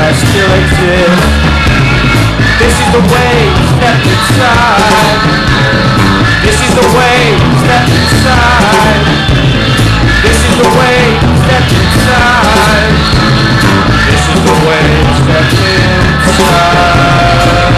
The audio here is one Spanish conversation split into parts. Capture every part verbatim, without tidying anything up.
I still exist. This is the way, step inside. This is the way, step inside. This is the way, step inside. This is the way, step inside.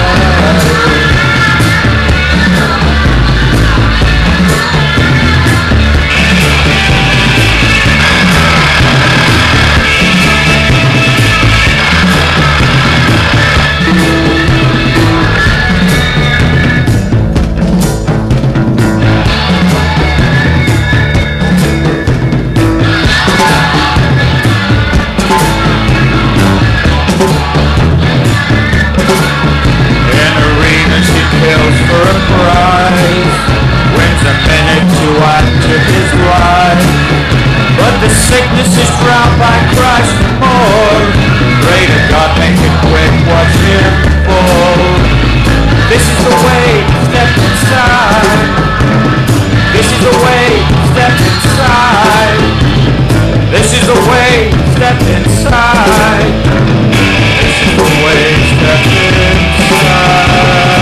For a prize, wins a minute to add to his life. But the sickness is drowned by Christ for more. Pray to God, make it quick, watch him fall. This is the way, step inside. This is the way, step inside. This is the way, step inside. This is the way, step inside.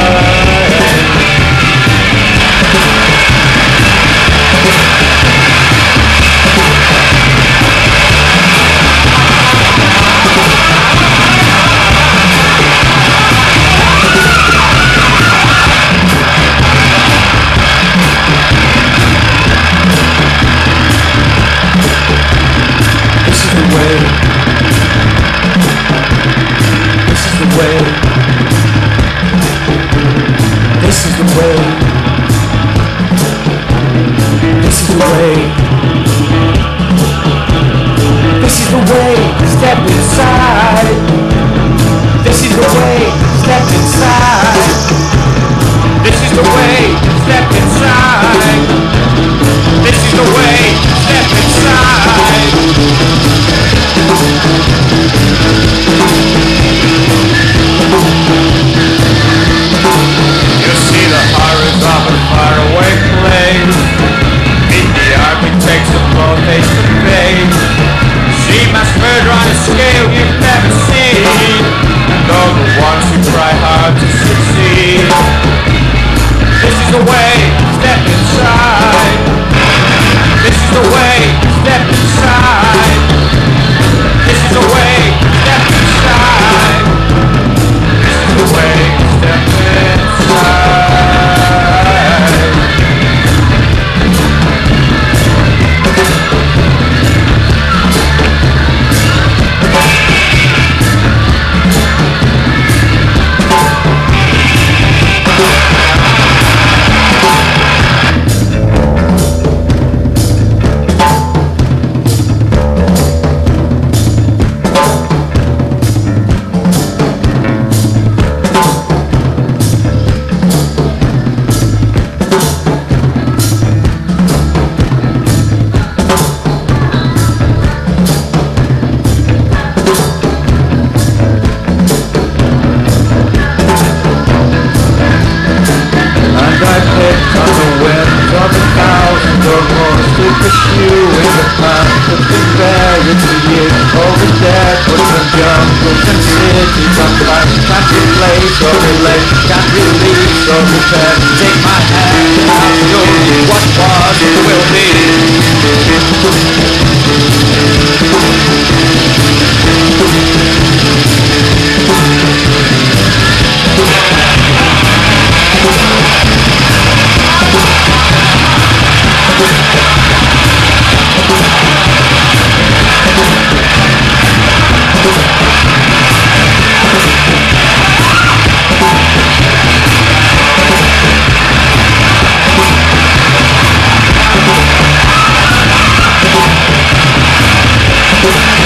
This is the way. This is the way. This is the way. Step inside. This is the way. Step inside. This is the way. Step inside. This is the way. Step inside. You see the horrors of a faraway place. Meet the architects of both face to face. See mass murder on a scale you've never seen. And all the ones who try hard to succeed. This is the way, step inside. This is the way, step inside. This is the way, step inside. This is the way, step inside. Take my hand and I'll show you what was it will be. We'll be right back.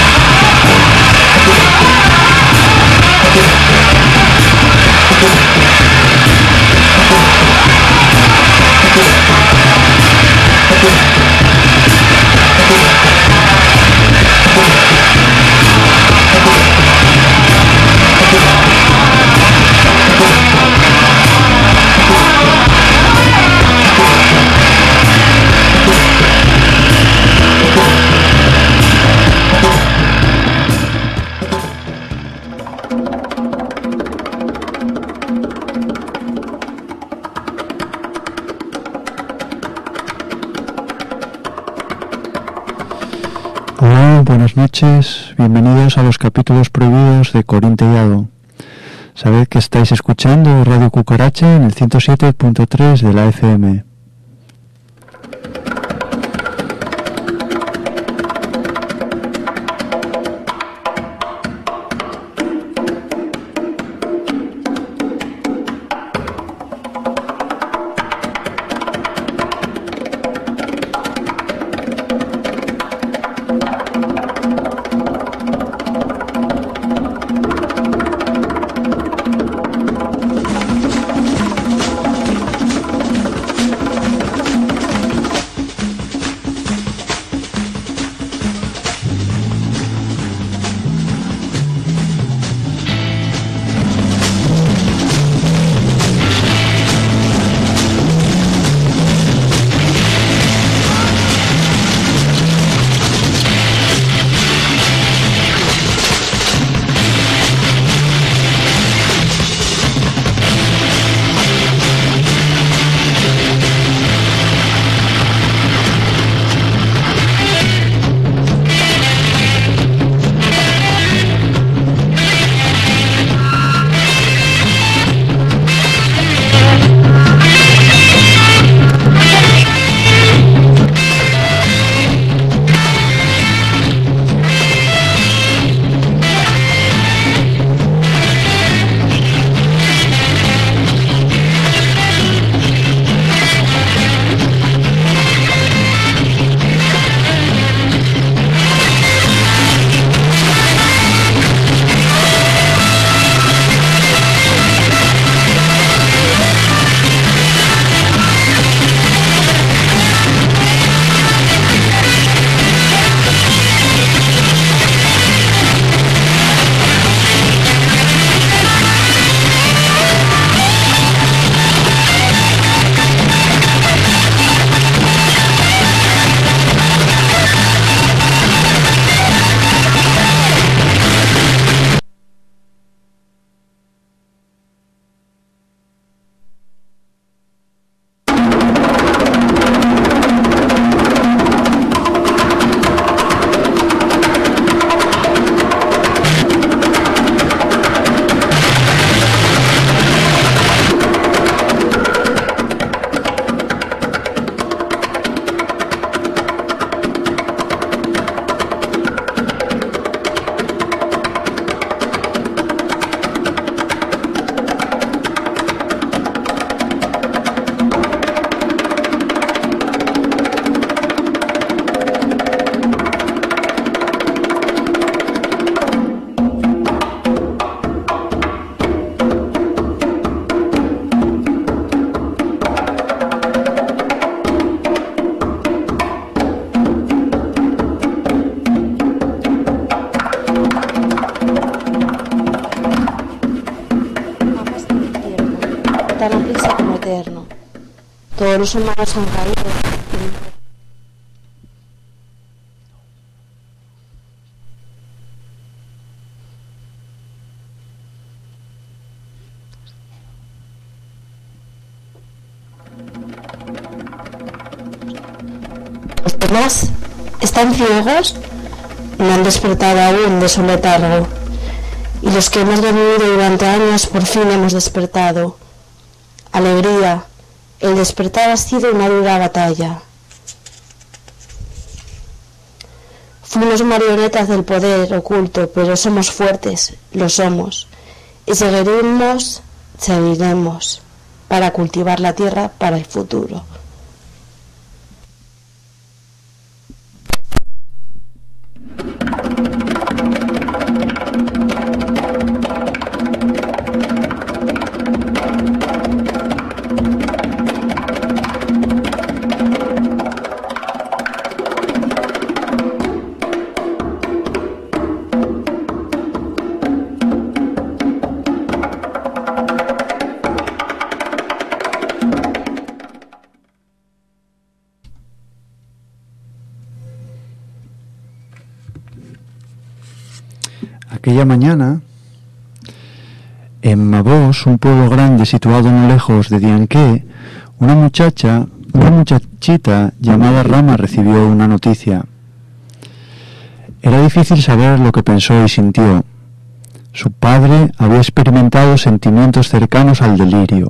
buenas noches, bienvenidos a los capítulos prohibidos de Corín Tellado. Sabed que estáis escuchando Radio Cucaracha en el ciento siete punto tres de la F M. Todos los humanos han caído. Los demás están ciegos, no han despertado aún de su letargo. Y los que hemos dormido durante años por fin hemos despertado. Alegría. El despertar ha sido una dura batalla. Fuimos marionetas del poder oculto, pero somos fuertes, lo somos. Y seguiremos, seguiremos, para cultivar la tierra para el futuro. Aquella mañana, en Mabós, un pueblo grande situado no lejos de Dianqué, una muchacha, una muchachita llamada Rama recibió una noticia. Era difícil saber lo que pensó y sintió. Su padre había experimentado sentimientos cercanos al delirio.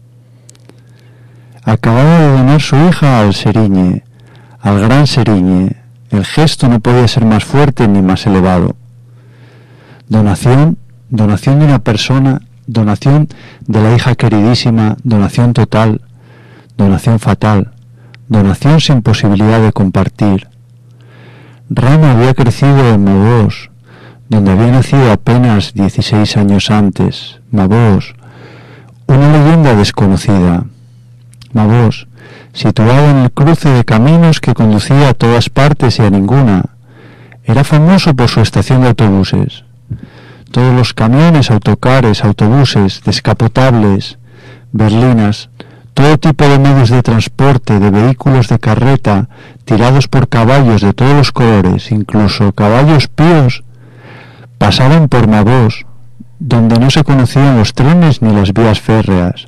Acababa de donar su hija al Serigne, al gran Serigne. El gesto no podía ser más fuerte ni más elevado. Donación, donación de una persona, donación de la hija queridísima, donación total, donación fatal, donación sin posibilidad de compartir. Rama había crecido en Mabós, donde había nacido apenas dieciséis años antes. Mabós, una leyenda desconocida. Mabós, situado en el cruce de caminos que conducía a todas partes y a ninguna, era famoso por su estación de autobuses. Todos los camiones, autocares, autobuses, descapotables, berlinas, todo tipo de medios de transporte, de vehículos de carreta, tirados por caballos de todos los colores, incluso caballos píos, pasaban por Mabós, donde no se conocían los trenes ni las vías férreas.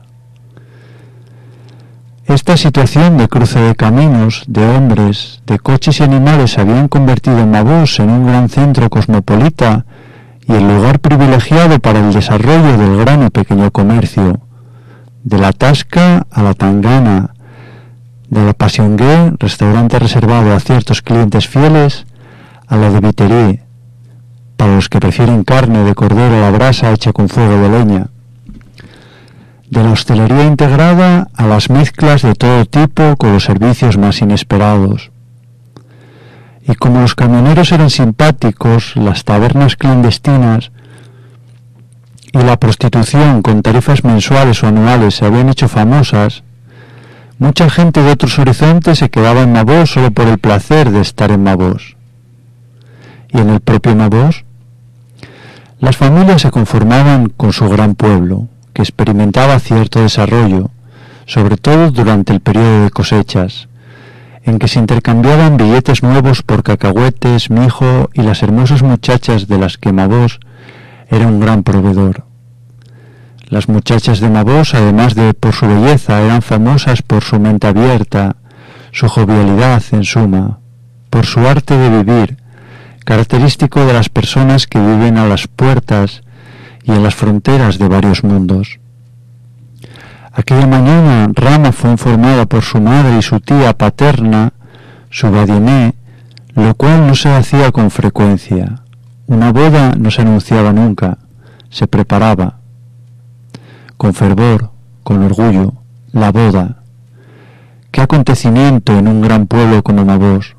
Esta situación de cruce de caminos, de hombres, de coches y animales habían convertido a Mabós en un gran centro cosmopolita y el lugar privilegiado para el desarrollo del gran y pequeño comercio, de la Tasca a la Tangana, de la Passiongue, restaurante reservado a ciertos clientes fieles, a la de Viterie, para los que prefieren carne de cordero a la brasa hecha con fuego de leña, de la hostelería integrada a las mezclas de todo tipo con los servicios más inesperados. Y como los camioneros eran simpáticos, las tabernas clandestinas y la prostitución con tarifas mensuales o anuales se habían hecho famosas, mucha gente de otros horizontes se quedaba en Mabós solo por el placer de estar en Mabós. Y en el propio Mabós, las familias se conformaban con su gran pueblo, que experimentaba cierto desarrollo, sobre todo durante el periodo de cosechas, en que se intercambiaban billetes nuevos por cacahuetes, mijo y las hermosas muchachas de las que Mabós era un gran proveedor. Las muchachas de Mabós, además de por su belleza, eran famosas por su mente abierta, su jovialidad, en suma, por su arte de vivir, característico de las personas que viven a las puertas y en las fronteras de varios mundos. Aquella mañana Rama fue informada por su madre y su tía paterna, su Badiané, lo cual no se hacía con frecuencia. Una boda no se anunciaba nunca, se preparaba. Con fervor, con orgullo, la boda. ¿Qué acontecimiento en un gran pueblo como Mabós?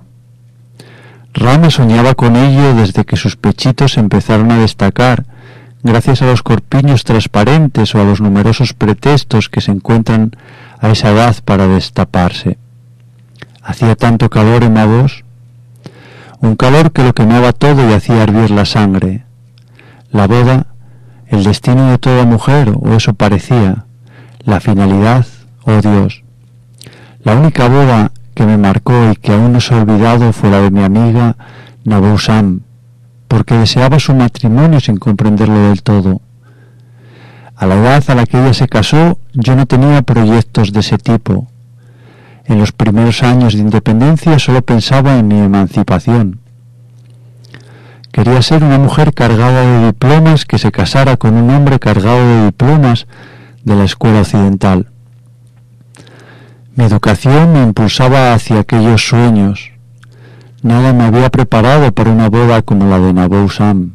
Rama soñaba con ello desde que sus pechitos empezaron a destacar, gracias a los corpiños transparentes o a los numerosos pretextos que se encuentran a esa edad para destaparse. Hacía tanto calor en Mabós, un calor que lo quemaba todo y hacía hervir la sangre. La boda, el destino de toda mujer, o eso parecía, la finalidad, oh Dios. La única boda que me marcó y que aún no se ha olvidado fue la de mi amiga Nabou Sam, porque deseaba su matrimonio sin comprenderlo del todo. A la edad a la que ella se casó, yo no tenía proyectos de ese tipo. En los primeros años de independencia solo pensaba en mi emancipación. Quería ser una mujer cargada de diplomas que se casara con un hombre cargado de diplomas de la escuela occidental. Mi educación me impulsaba hacia aquellos sueños. Nada me había preparado para una boda como la de Nabou Sam.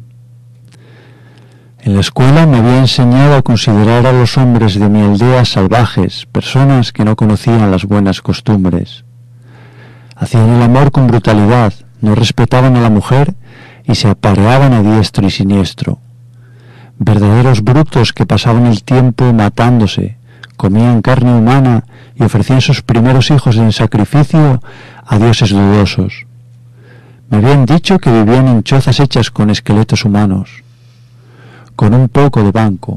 En la escuela me había enseñado a considerar a los hombres de mi aldea salvajes, personas que no conocían las buenas costumbres. Hacían el amor con brutalidad, no respetaban a la mujer y se apareaban a diestro y siniestro. Verdaderos brutos que pasaban el tiempo matándose, comían carne humana y ofrecían sus primeros hijos en sacrificio a dioses dudosos. Me habían dicho que vivían en chozas hechas con esqueletos humanos, con un poco de banco.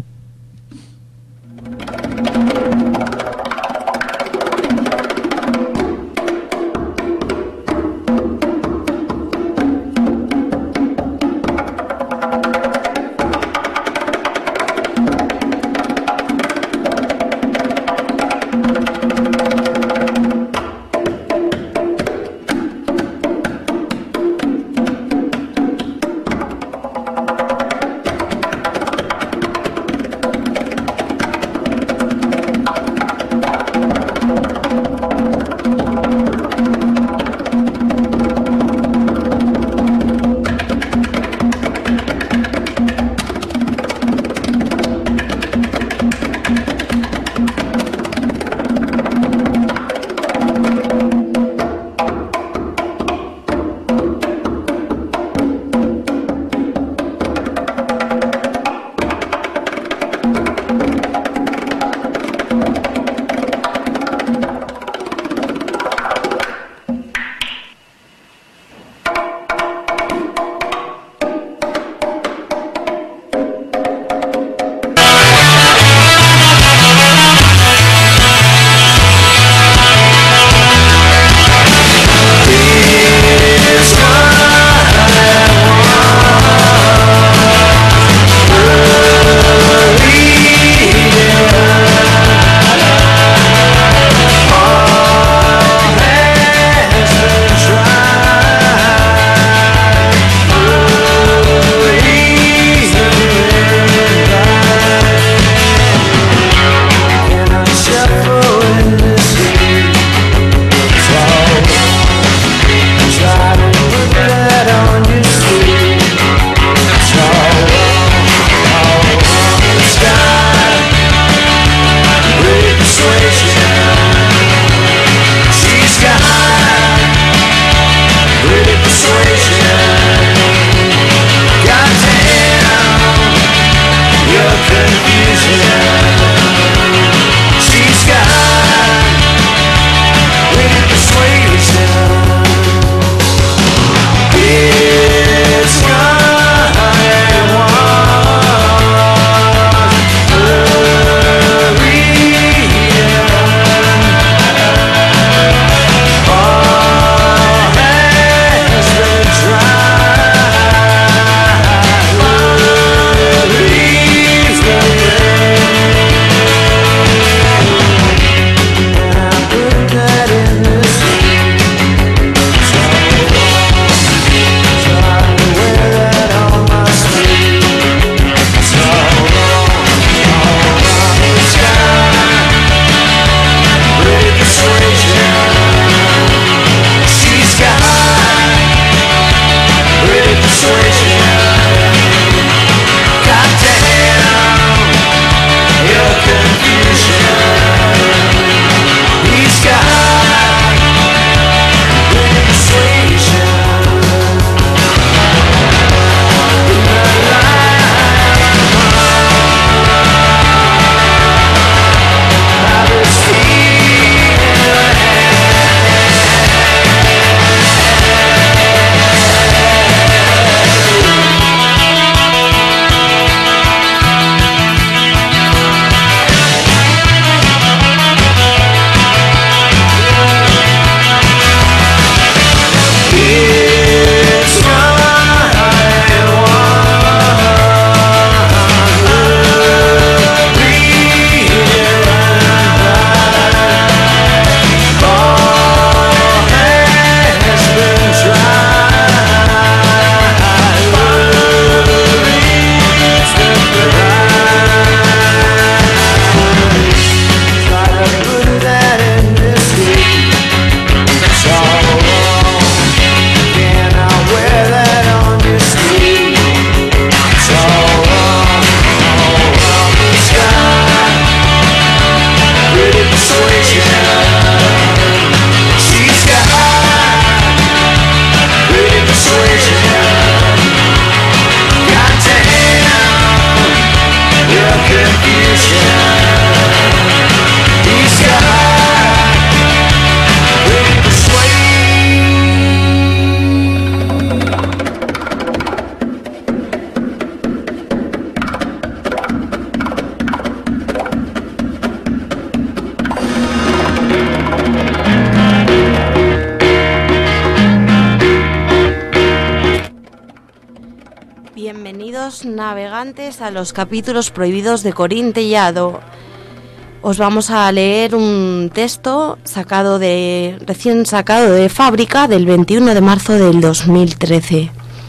Bienvenidos navegantes a los capítulos prohibidos de Corín Tellado. Os vamos a leer un texto sacado de recién sacado de fábrica del veintiuno de marzo del dos mil trece.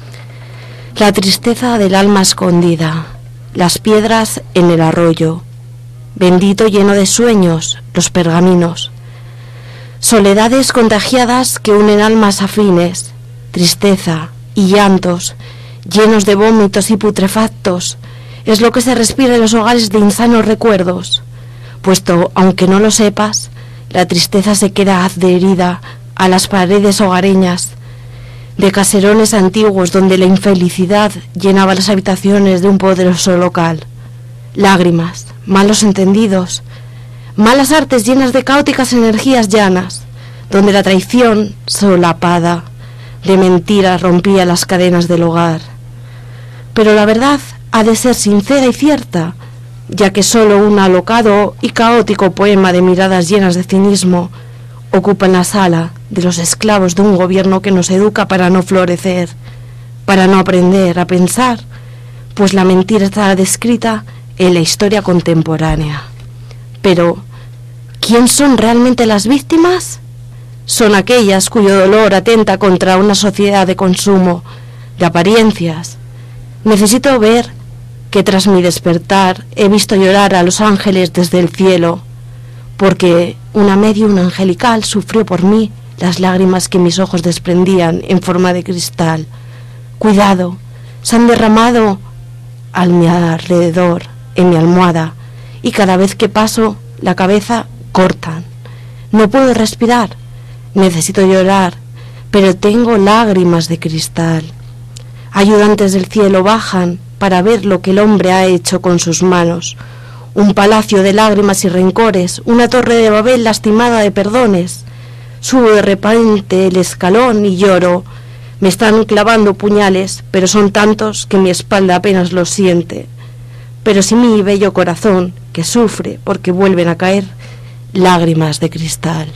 La tristeza del alma escondida, las piedras en el arroyo, bendito lleno de sueños, los pergaminos, soledades contagiadas que unen almas afines, tristeza y llantos, llenos de vómitos y putrefactos, es lo que se respira en los hogares de insanos recuerdos, puesto, aunque no lo sepas, la tristeza se queda adherida a las paredes hogareñas de caserones antiguos donde la infelicidad llenaba las habitaciones de un poderoso local. Lágrimas, malos entendidos, malas artes llenas de caóticas energías llanas, donde la traición solapada de mentiras rompía las cadenas del hogar. Pero la verdad ha de ser sincera y cierta, ya que solo un alocado y caótico poema de miradas llenas de cinismo ocupa en la sala de los esclavos de un gobierno que nos educa para no florecer, para no aprender a pensar, pues la mentira está descrita en la historia contemporánea. Pero, ¿quién son realmente las víctimas? Son aquellas cuyo dolor atenta contra una sociedad de consumo, de apariencias. Necesito ver que tras mi despertar he visto llorar a los ángeles desde el cielo, porque una medium angelical sufrió por mí las lágrimas que mis ojos desprendían en forma de cristal. Cuidado, se han derramado a mi alrededor, en mi almohada, y cada vez que paso la cabeza cortan. No puedo respirar, necesito llorar, pero tengo lágrimas de cristal. Ayudantes del cielo bajan para ver lo que el hombre ha hecho con sus manos. Un palacio de lágrimas y rencores, una torre de Babel lastimada de perdones. Subo de repente el escalón y lloro. Me están clavando puñales, pero son tantos que mi espalda apenas los siente. Pero si mi bello corazón, que sufre porque vuelven a caer lágrimas de cristal.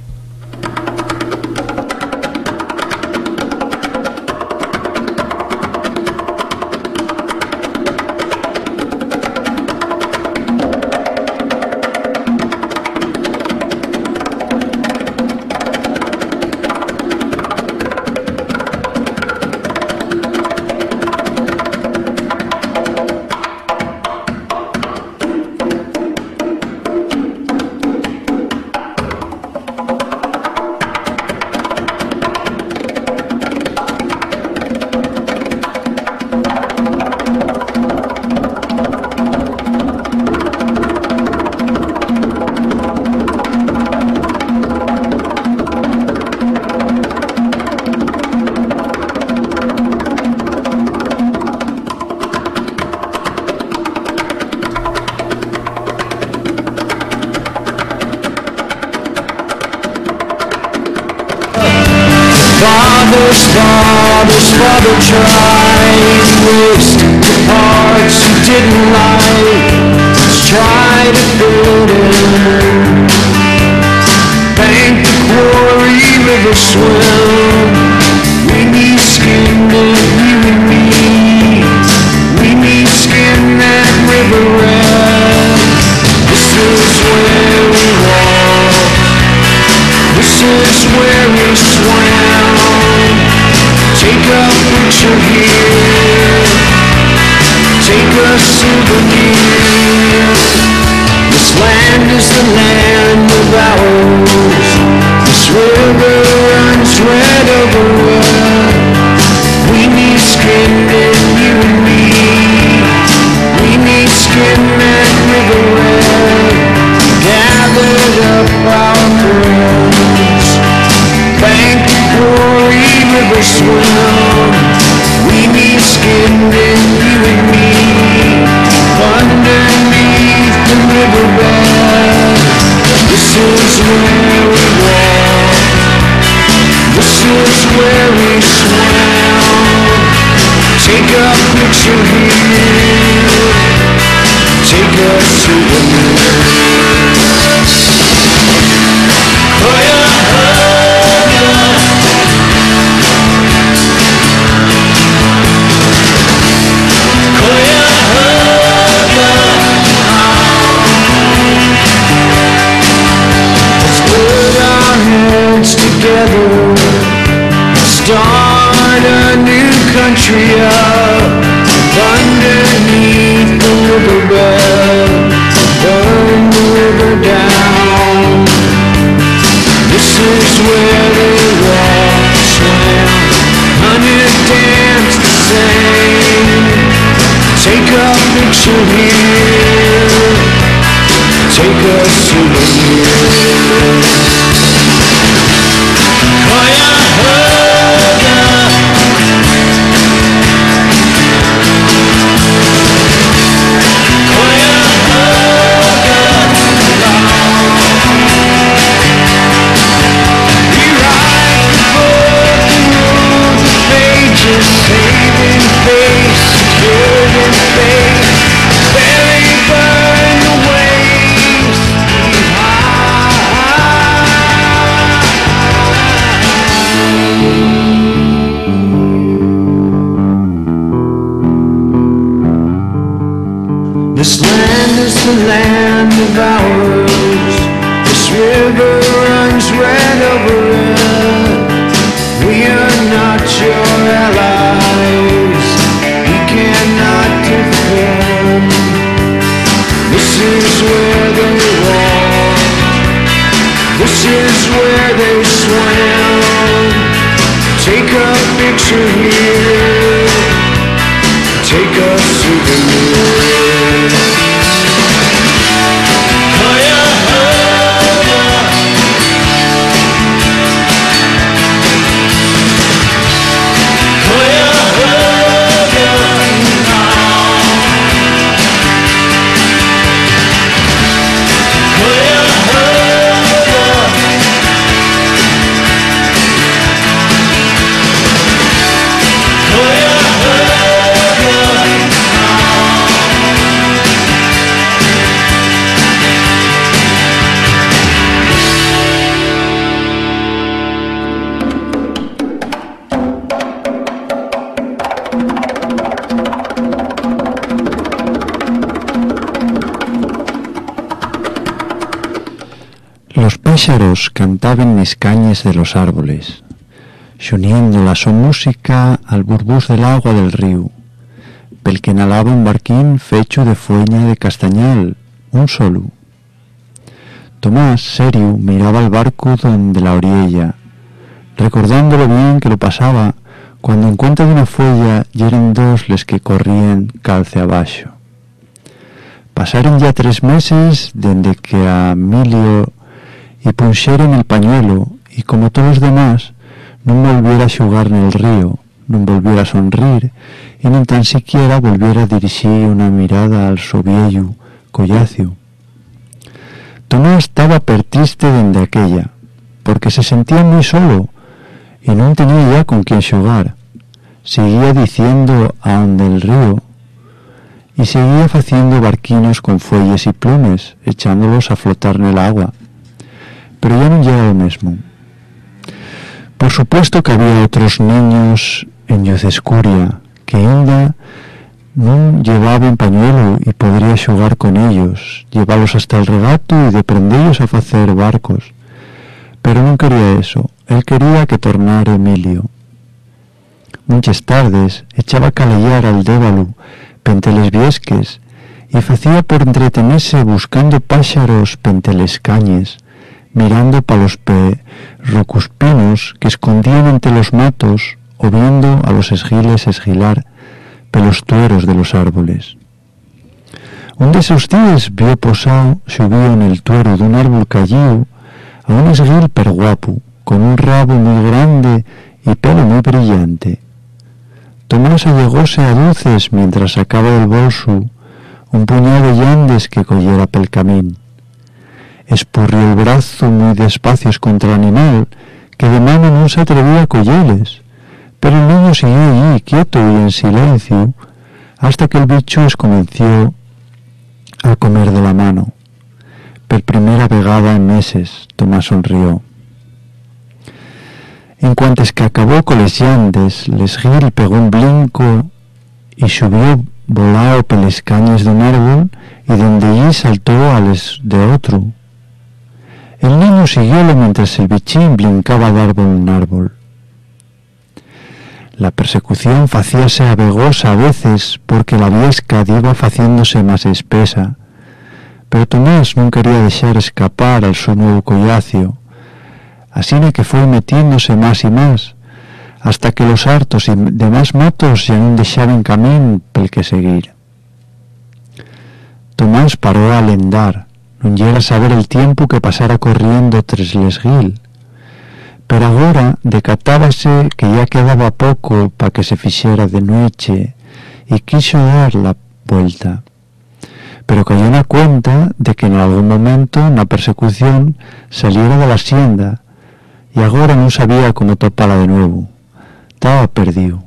Father's father's father tried to waste the parts he didn't like. Let's try to build it. Bank the quarry, river swim. We need skin that you and me. We need skin that river red. This is where we walk. This is where we swam. Take a picture here. Take a souvenir. This land is the land of ours. This river runs red Take a picture here, take a souvenir. Saving face, secured in faith, barely burn the waves behind. This land is the land of ours. This river runs right over it. We are not your allies, we cannot defend. This is where they walk, this is where they swim. Take a picture here, take a souvenir. Los páxaros cantaban mis cañes de los árboles, xuniendo la so música al burbús del agua del río, pel que nalaba un barquín fecho de fueña de castañal, un solo. Tomás, serio, miraba el barco donde la oriella, recordando lo bien que lo pasaba cuando en cuenta de una fuella yeren dos les que corrían calce abaixo. Pasaron ya tres meses dende que a Emilio y punxeron el pañuelo y como todos los demás non volviera a xugar nel río, non volviera a sonrir y nin tan siquiera volviera a dirixir una mirada al so vieyu collacio. Tomás estaba per triste dende aquella, porque se sentía muy solo y non tenía ya con quien xugar. Seguía diciendo a onde el río y seguía faciendo barquinos con fuelles y plumes, echándolos a flotar nel agua. Pero ya non llega lo mesmo. Por supuesto que había otros niños en Yocescuria que ainda non llevaban pañuelo y podría xogar con ellos, llevarlos hasta el regato y de prendellos a facer barcos. Pero non quería eso, él quería que tornara Emilio. Muchas tardes echaba a calellar al débalu pente les viesques y facía por entretenerse buscando páxaros pente les cañes, mirando pa los perrocuspinos que escondían entre los matos o viendo a los esgiles esgilar pelos tueros de los árboles. Un de esos días vio posao subió en el tuero de un árbol callío a un esguil perguapo, con un rabo muy grande y pelo muy brillante. Tomás allegóse a dulces mientras sacaba del bolso un puñado de llandes que collera pel camín. Espurrió el brazo muy despacio contra el animal, que de mano no se atrevía a colleles, pero el niño siguió allí, quieto y en silencio, hasta que el bicho escomenció a comer de la mano. Per primera vegada en meses, Tomás sonrió. En cuantes que acabó con les llandes, l'esguil pegó un blinco y subió volao peles cañes de un árbol y dende allí saltó a les de otro. El niño siguiólo mientras el bichín blincaba de árbol en árbol. La persecución facíase avegosa a veces porque la viesca iba faciéndose más espesa, pero Tomás non quería deixar escapar al su nuevo collacio, así que foi metiéndose más y más, hasta que los hartos y demás matos ya non deixaban camín pel que seguir. Tomás paró a lendar, non yera saber el tiempo que pasara corriendo tres l'esguil. Pero agora decatábase que ya quedaba poco pa que se fixera de noche y quiso dar la vuelta. Pero cayó en la cuenta de que en algún momento na persecución saliera de la hacienda y agora non sabía cómo topala de nuevo. Estaba perdido.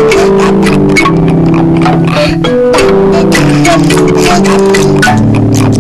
Thank you.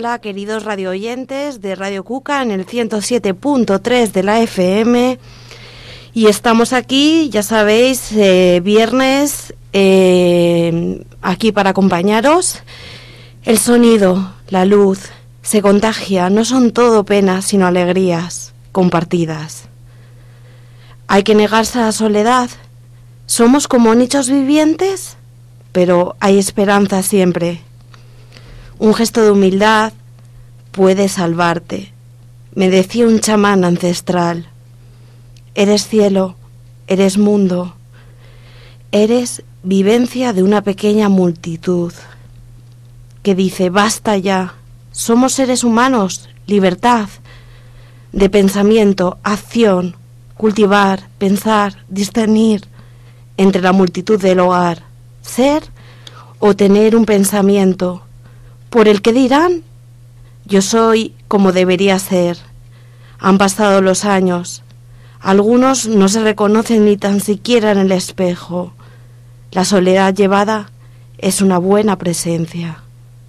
Hola, queridos radio oyentes de Radio Cuca en el ciento siete punto tres de la F M. Y estamos aquí, ya sabéis, eh, viernes, eh, aquí para acompañaros. El sonido, la luz, se contagia, no son todo penas, sino alegrías compartidas. Hay que negarse a la soledad. Somos como nichos vivientes, pero hay esperanza siempre. Un gesto de humildad puede salvarte, me decía un chamán ancestral. Eres cielo, eres mundo, eres vivencia de una pequeña multitud que dice, basta ya, somos seres humanos, libertad, de pensamiento, acción, cultivar, pensar, discernir entre la multitud del hogar, ser o tener un pensamiento, por el que dirán, yo soy como debería ser. Han pasado los años, algunos no se reconocen ni tan siquiera en el espejo. La soledad llevada es una buena presencia.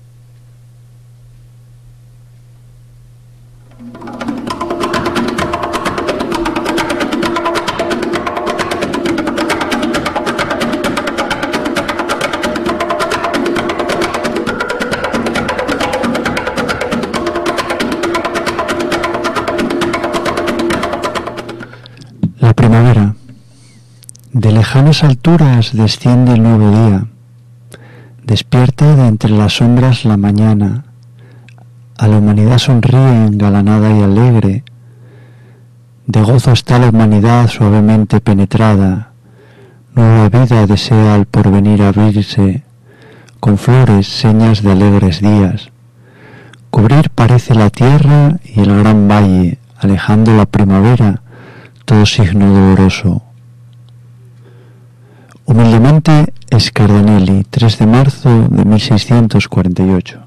La primavera. De lejanas alturas desciende el nuevo día. Despierta de entre las sombras la mañana. A la humanidad sonríe engalanada y alegre. De gozo está la humanidad suavemente penetrada. Nueva vida desea al porvenir abrirse. Con flores, señas de alegres días. Cubrir parece la tierra y el gran valle, alejando la primavera, todo signo doloroso. Humildemente, Scardanelli, tres de marzo de mil seiscientos cuarenta y ocho.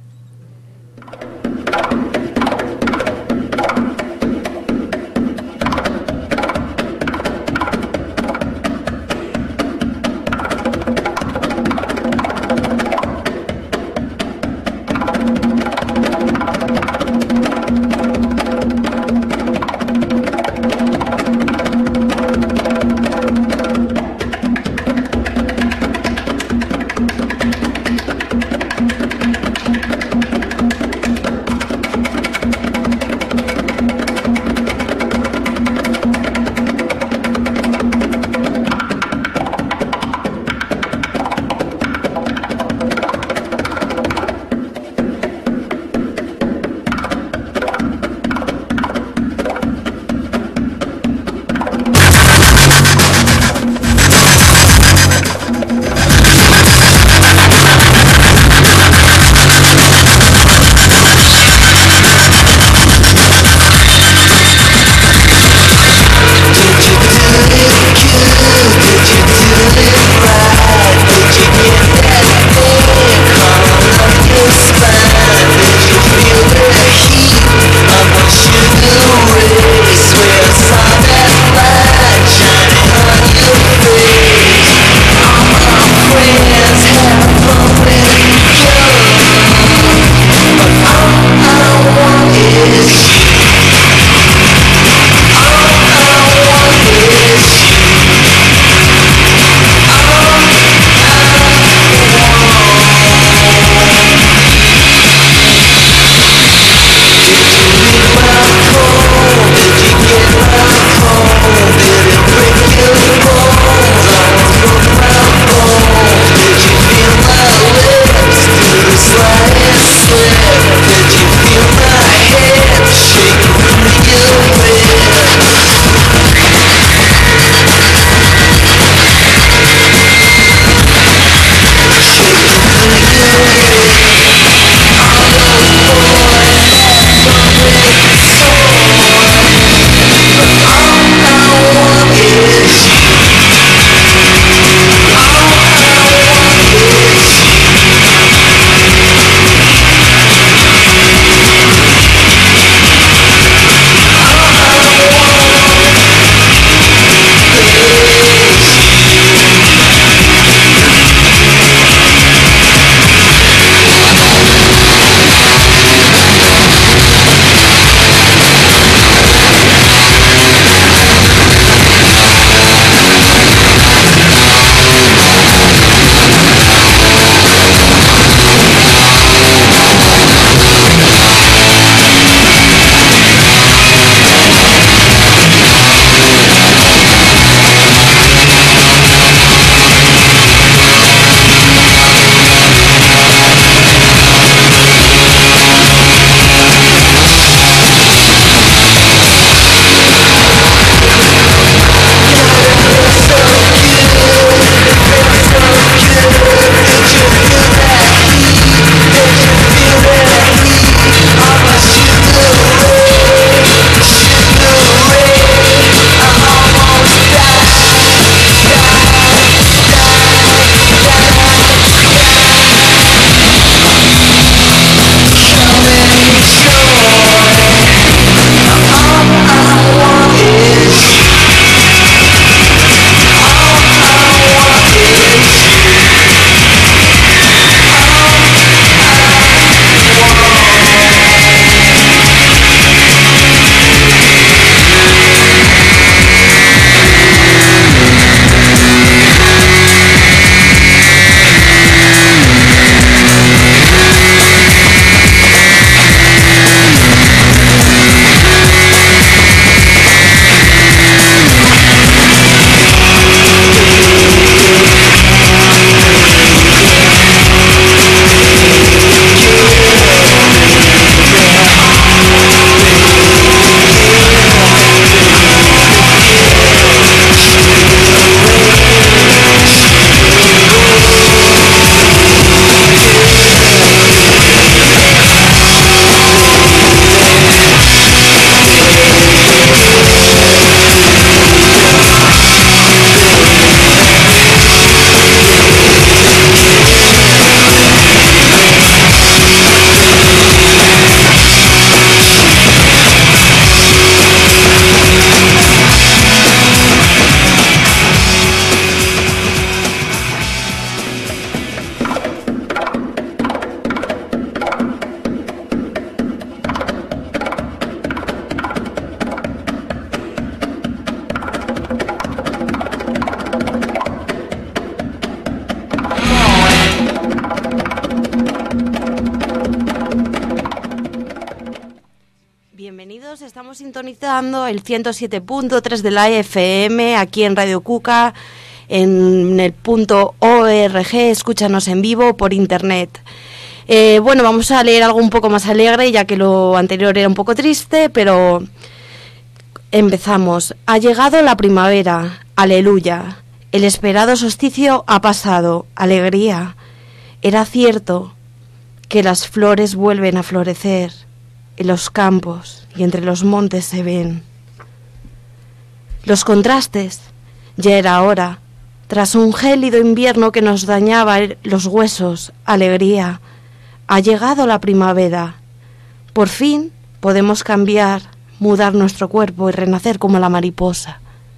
bienvenidos. Estamos sintonizando el ciento siete punto tres de la F M aquí en Radio Cuca, en el punto org, escúchanos en vivo por internet. Eh, bueno, vamos a leer algo un poco más alegre, ya que lo anterior era un poco triste, pero empezamos. Ha llegado la primavera, aleluya. El esperado solsticio ha pasado, alegría. Era cierto que las flores vuelven a florecer. En los campos y entre los montes se ven los contrastes. Ya era hora, tras un gélido invierno que nos dañaba los huesos, alegría. Ha llegado la primavera. Por fin podemos cambiar, mudar nuestro cuerpo y renacer como la mariposa.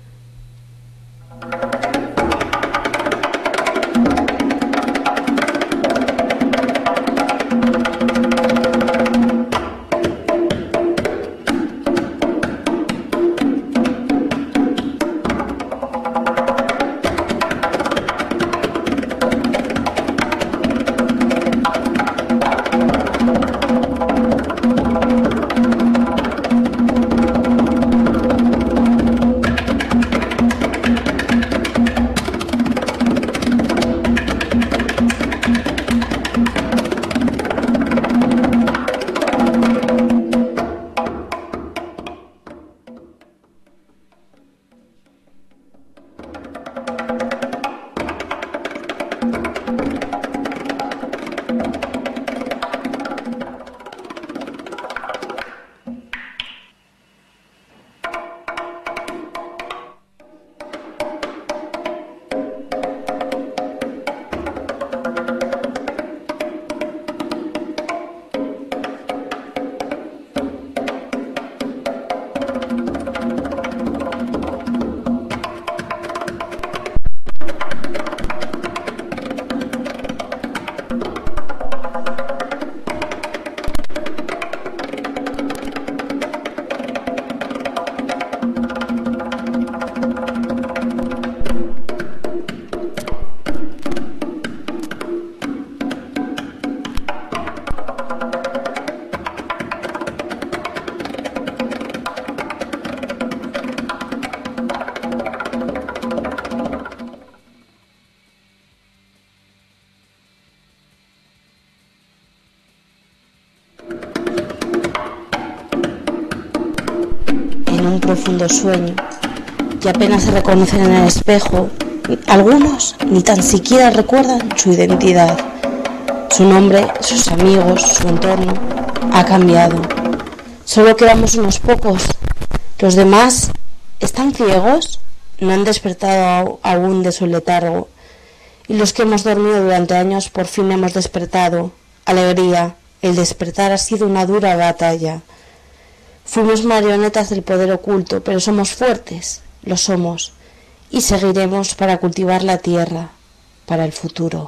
Profundo sueño y apenas se reconocen en el espejo. Algunos ni tan siquiera recuerdan su identidad, su nombre, sus amigos, su entorno. Ha cambiado. Solo quedamos unos pocos. Los demás están ciegos, no han despertado aún de su letargo, y los que hemos dormido durante años por fin hemos despertado. Alegría. El despertar ha sido una dura batalla. Fuimos marionetas del poder oculto, pero somos fuertes, lo somos, y seguiremos para cultivar la tierra, para el futuro.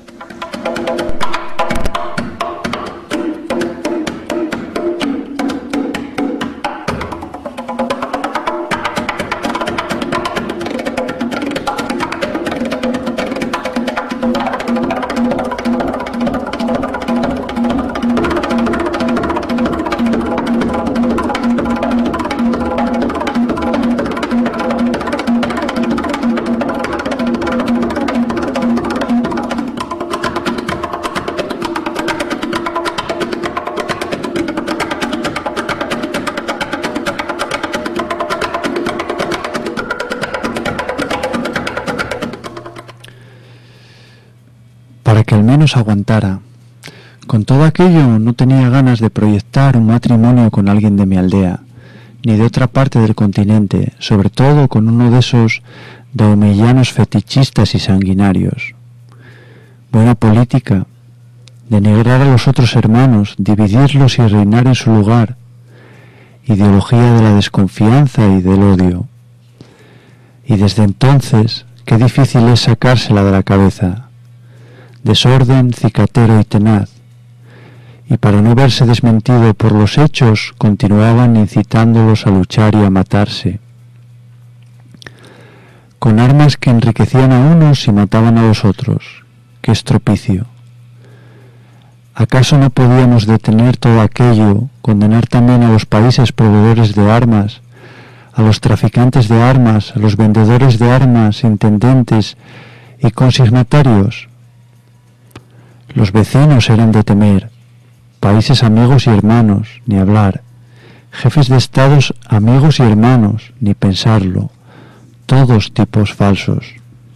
Que al menos aguantara. Con todo aquello no tenía ganas de proyectar un matrimonio con alguien de mi aldea, ni de otra parte del continente, sobre todo con uno de esos daomellanos fetichistas y sanguinarios. Buena política, denigrar a los otros hermanos, dividirlos y reinar en su lugar. Ideología de la desconfianza y del odio. Y desde entonces, qué difícil es sacársela de la cabeza. Desorden cicatero y tenaz, y para no verse desmentido por los hechos, continuaban incitándolos a luchar y a matarse, con armas que enriquecían a unos y mataban a los otros. ¡Qué estropicio! ¿Acaso no podíamos detener todo aquello, condenar también a los países proveedores de armas, a los traficantes de armas, a los vendedores de armas, intendentes y consignatarios? Los vecinos eran de temer, países amigos y hermanos, ni hablar, jefes de estados amigos y hermanos, ni pensarlo, todos tipos falsos.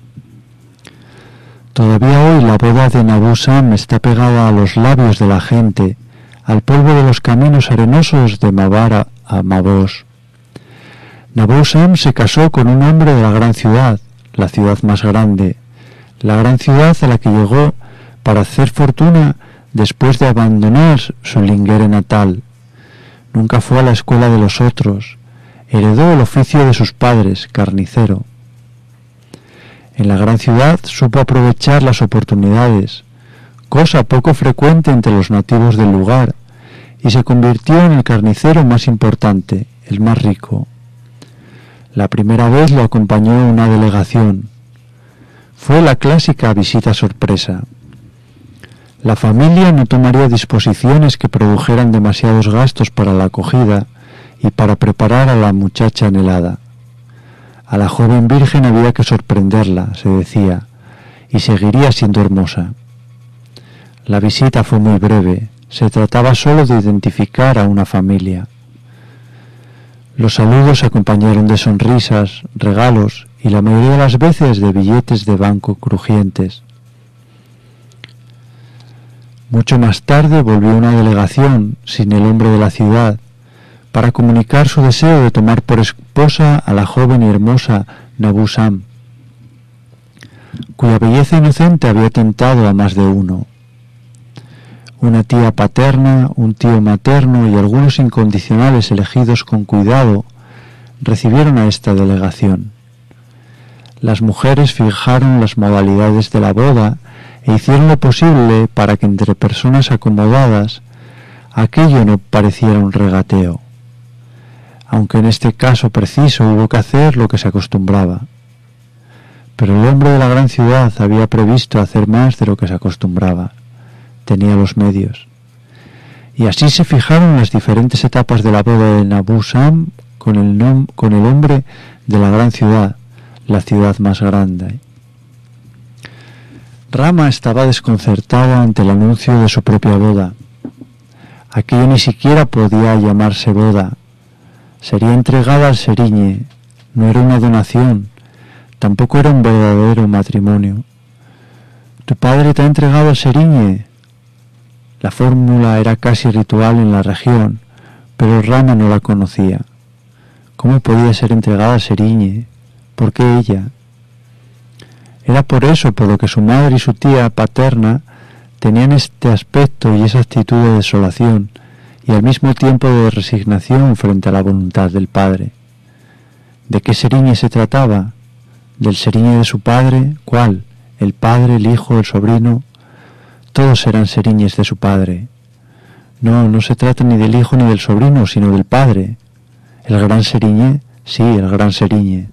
Todavía hoy la boda de Nabú Sam está pegada a los labios de la gente, al polvo de los caminos arenosos de Mabara a Mabós. Nabú Sam se casó con un hombre de la gran ciudad, la ciudad más grande, la gran ciudad a la que llegó para hacer fortuna después de abandonar su Linguere natal. Nunca fue a la escuela de los otros, heredó el oficio de sus padres, carnicero. En la gran ciudad supo aprovechar las oportunidades, cosa poco frecuente entre los nativos del lugar, y se convirtió en el carnicero más importante, el más rico. La primera vez lo acompañó una delegación. Fue la clásica visita sorpresa. La familia no tomaría disposiciones que produjeran demasiados gastos para la acogida y para preparar a la muchacha anhelada. A la joven virgen había que sorprenderla, se decía, y seguiría siendo hermosa. La visita fue muy breve, se trataba solo de identificar a una familia. Los saludos se acompañaron de sonrisas, regalos y la mayoría de las veces de billetes de banco crujientes. Mucho más tarde volvió una delegación, sin el hombre de la ciudad, para comunicar su deseo de tomar por esposa a la joven y hermosa Nabú Sam, cuya belleza inocente había tentado a más de uno. Una tía paterna, un tío materno y algunos incondicionales elegidos con cuidado recibieron a esta delegación. Las mujeres fijaron las modalidades de la boda e hicieron lo posible para que entre personas acomodadas aquello no pareciera un regateo, aunque en este caso preciso hubo que hacer lo que se acostumbraba. Pero el hombre de la gran ciudad había previsto hacer más de lo que se acostumbraba, tenía los medios. Y así se fijaron las diferentes etapas de la boda de Nabú Sam con el, nom con el hombre de la gran ciudad, la ciudad más grande. Rama estaba desconcertada ante el anuncio de su propia boda. Aquello ni siquiera podía llamarse boda. Sería entregada al Seriñe, no era una donación, tampoco era un verdadero matrimonio. ¿Tu padre te ha entregado al Seriñe? La fórmula era casi ritual en la región, pero Rama no la conocía. ¿Cómo podía ser entregada al Seriñe? ¿Por qué ella? Era por eso por lo que su madre y su tía paterna tenían este aspecto y esa actitud de desolación, y al mismo tiempo de resignación frente a la voluntad del padre. ¿De qué Seriñe se trataba? ¿Del Seriñe de su padre? ¿Cuál? ¿El padre, el hijo, el sobrino? Todos eran Seriñes de su padre. No, no se trata ni del hijo ni del sobrino, sino del padre. ¿El gran Seriñe? Sí, el gran Seriñe.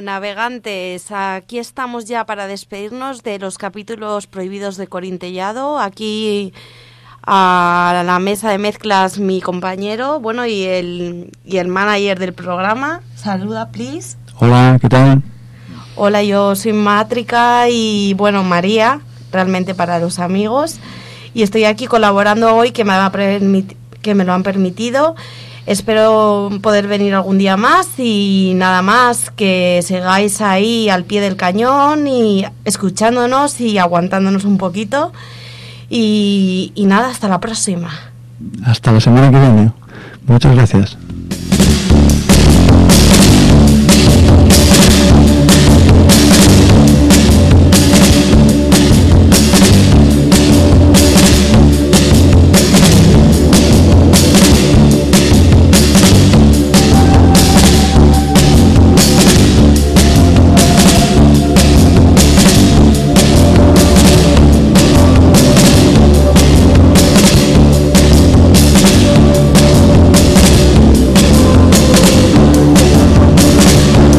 navegantes, aquí estamos ya para despedirnos de los capítulos prohibidos de Corintellado. Aquí a la mesa de mezclas mi compañero, bueno, y el, y el manager del programa. Saluda, please. Hola, ¿qué tal? Hola, yo soy Mátrica y, bueno, María, realmente para los amigos. Y estoy aquí colaborando hoy, que me, va a permit- que me lo han permitido. Espero poder venir algún día más y nada más, que sigáis ahí al pie del cañón y escuchándonos y aguantándonos un poquito. Y, y nada, hasta la próxima. Hasta la semana que viene. Muchas gracias.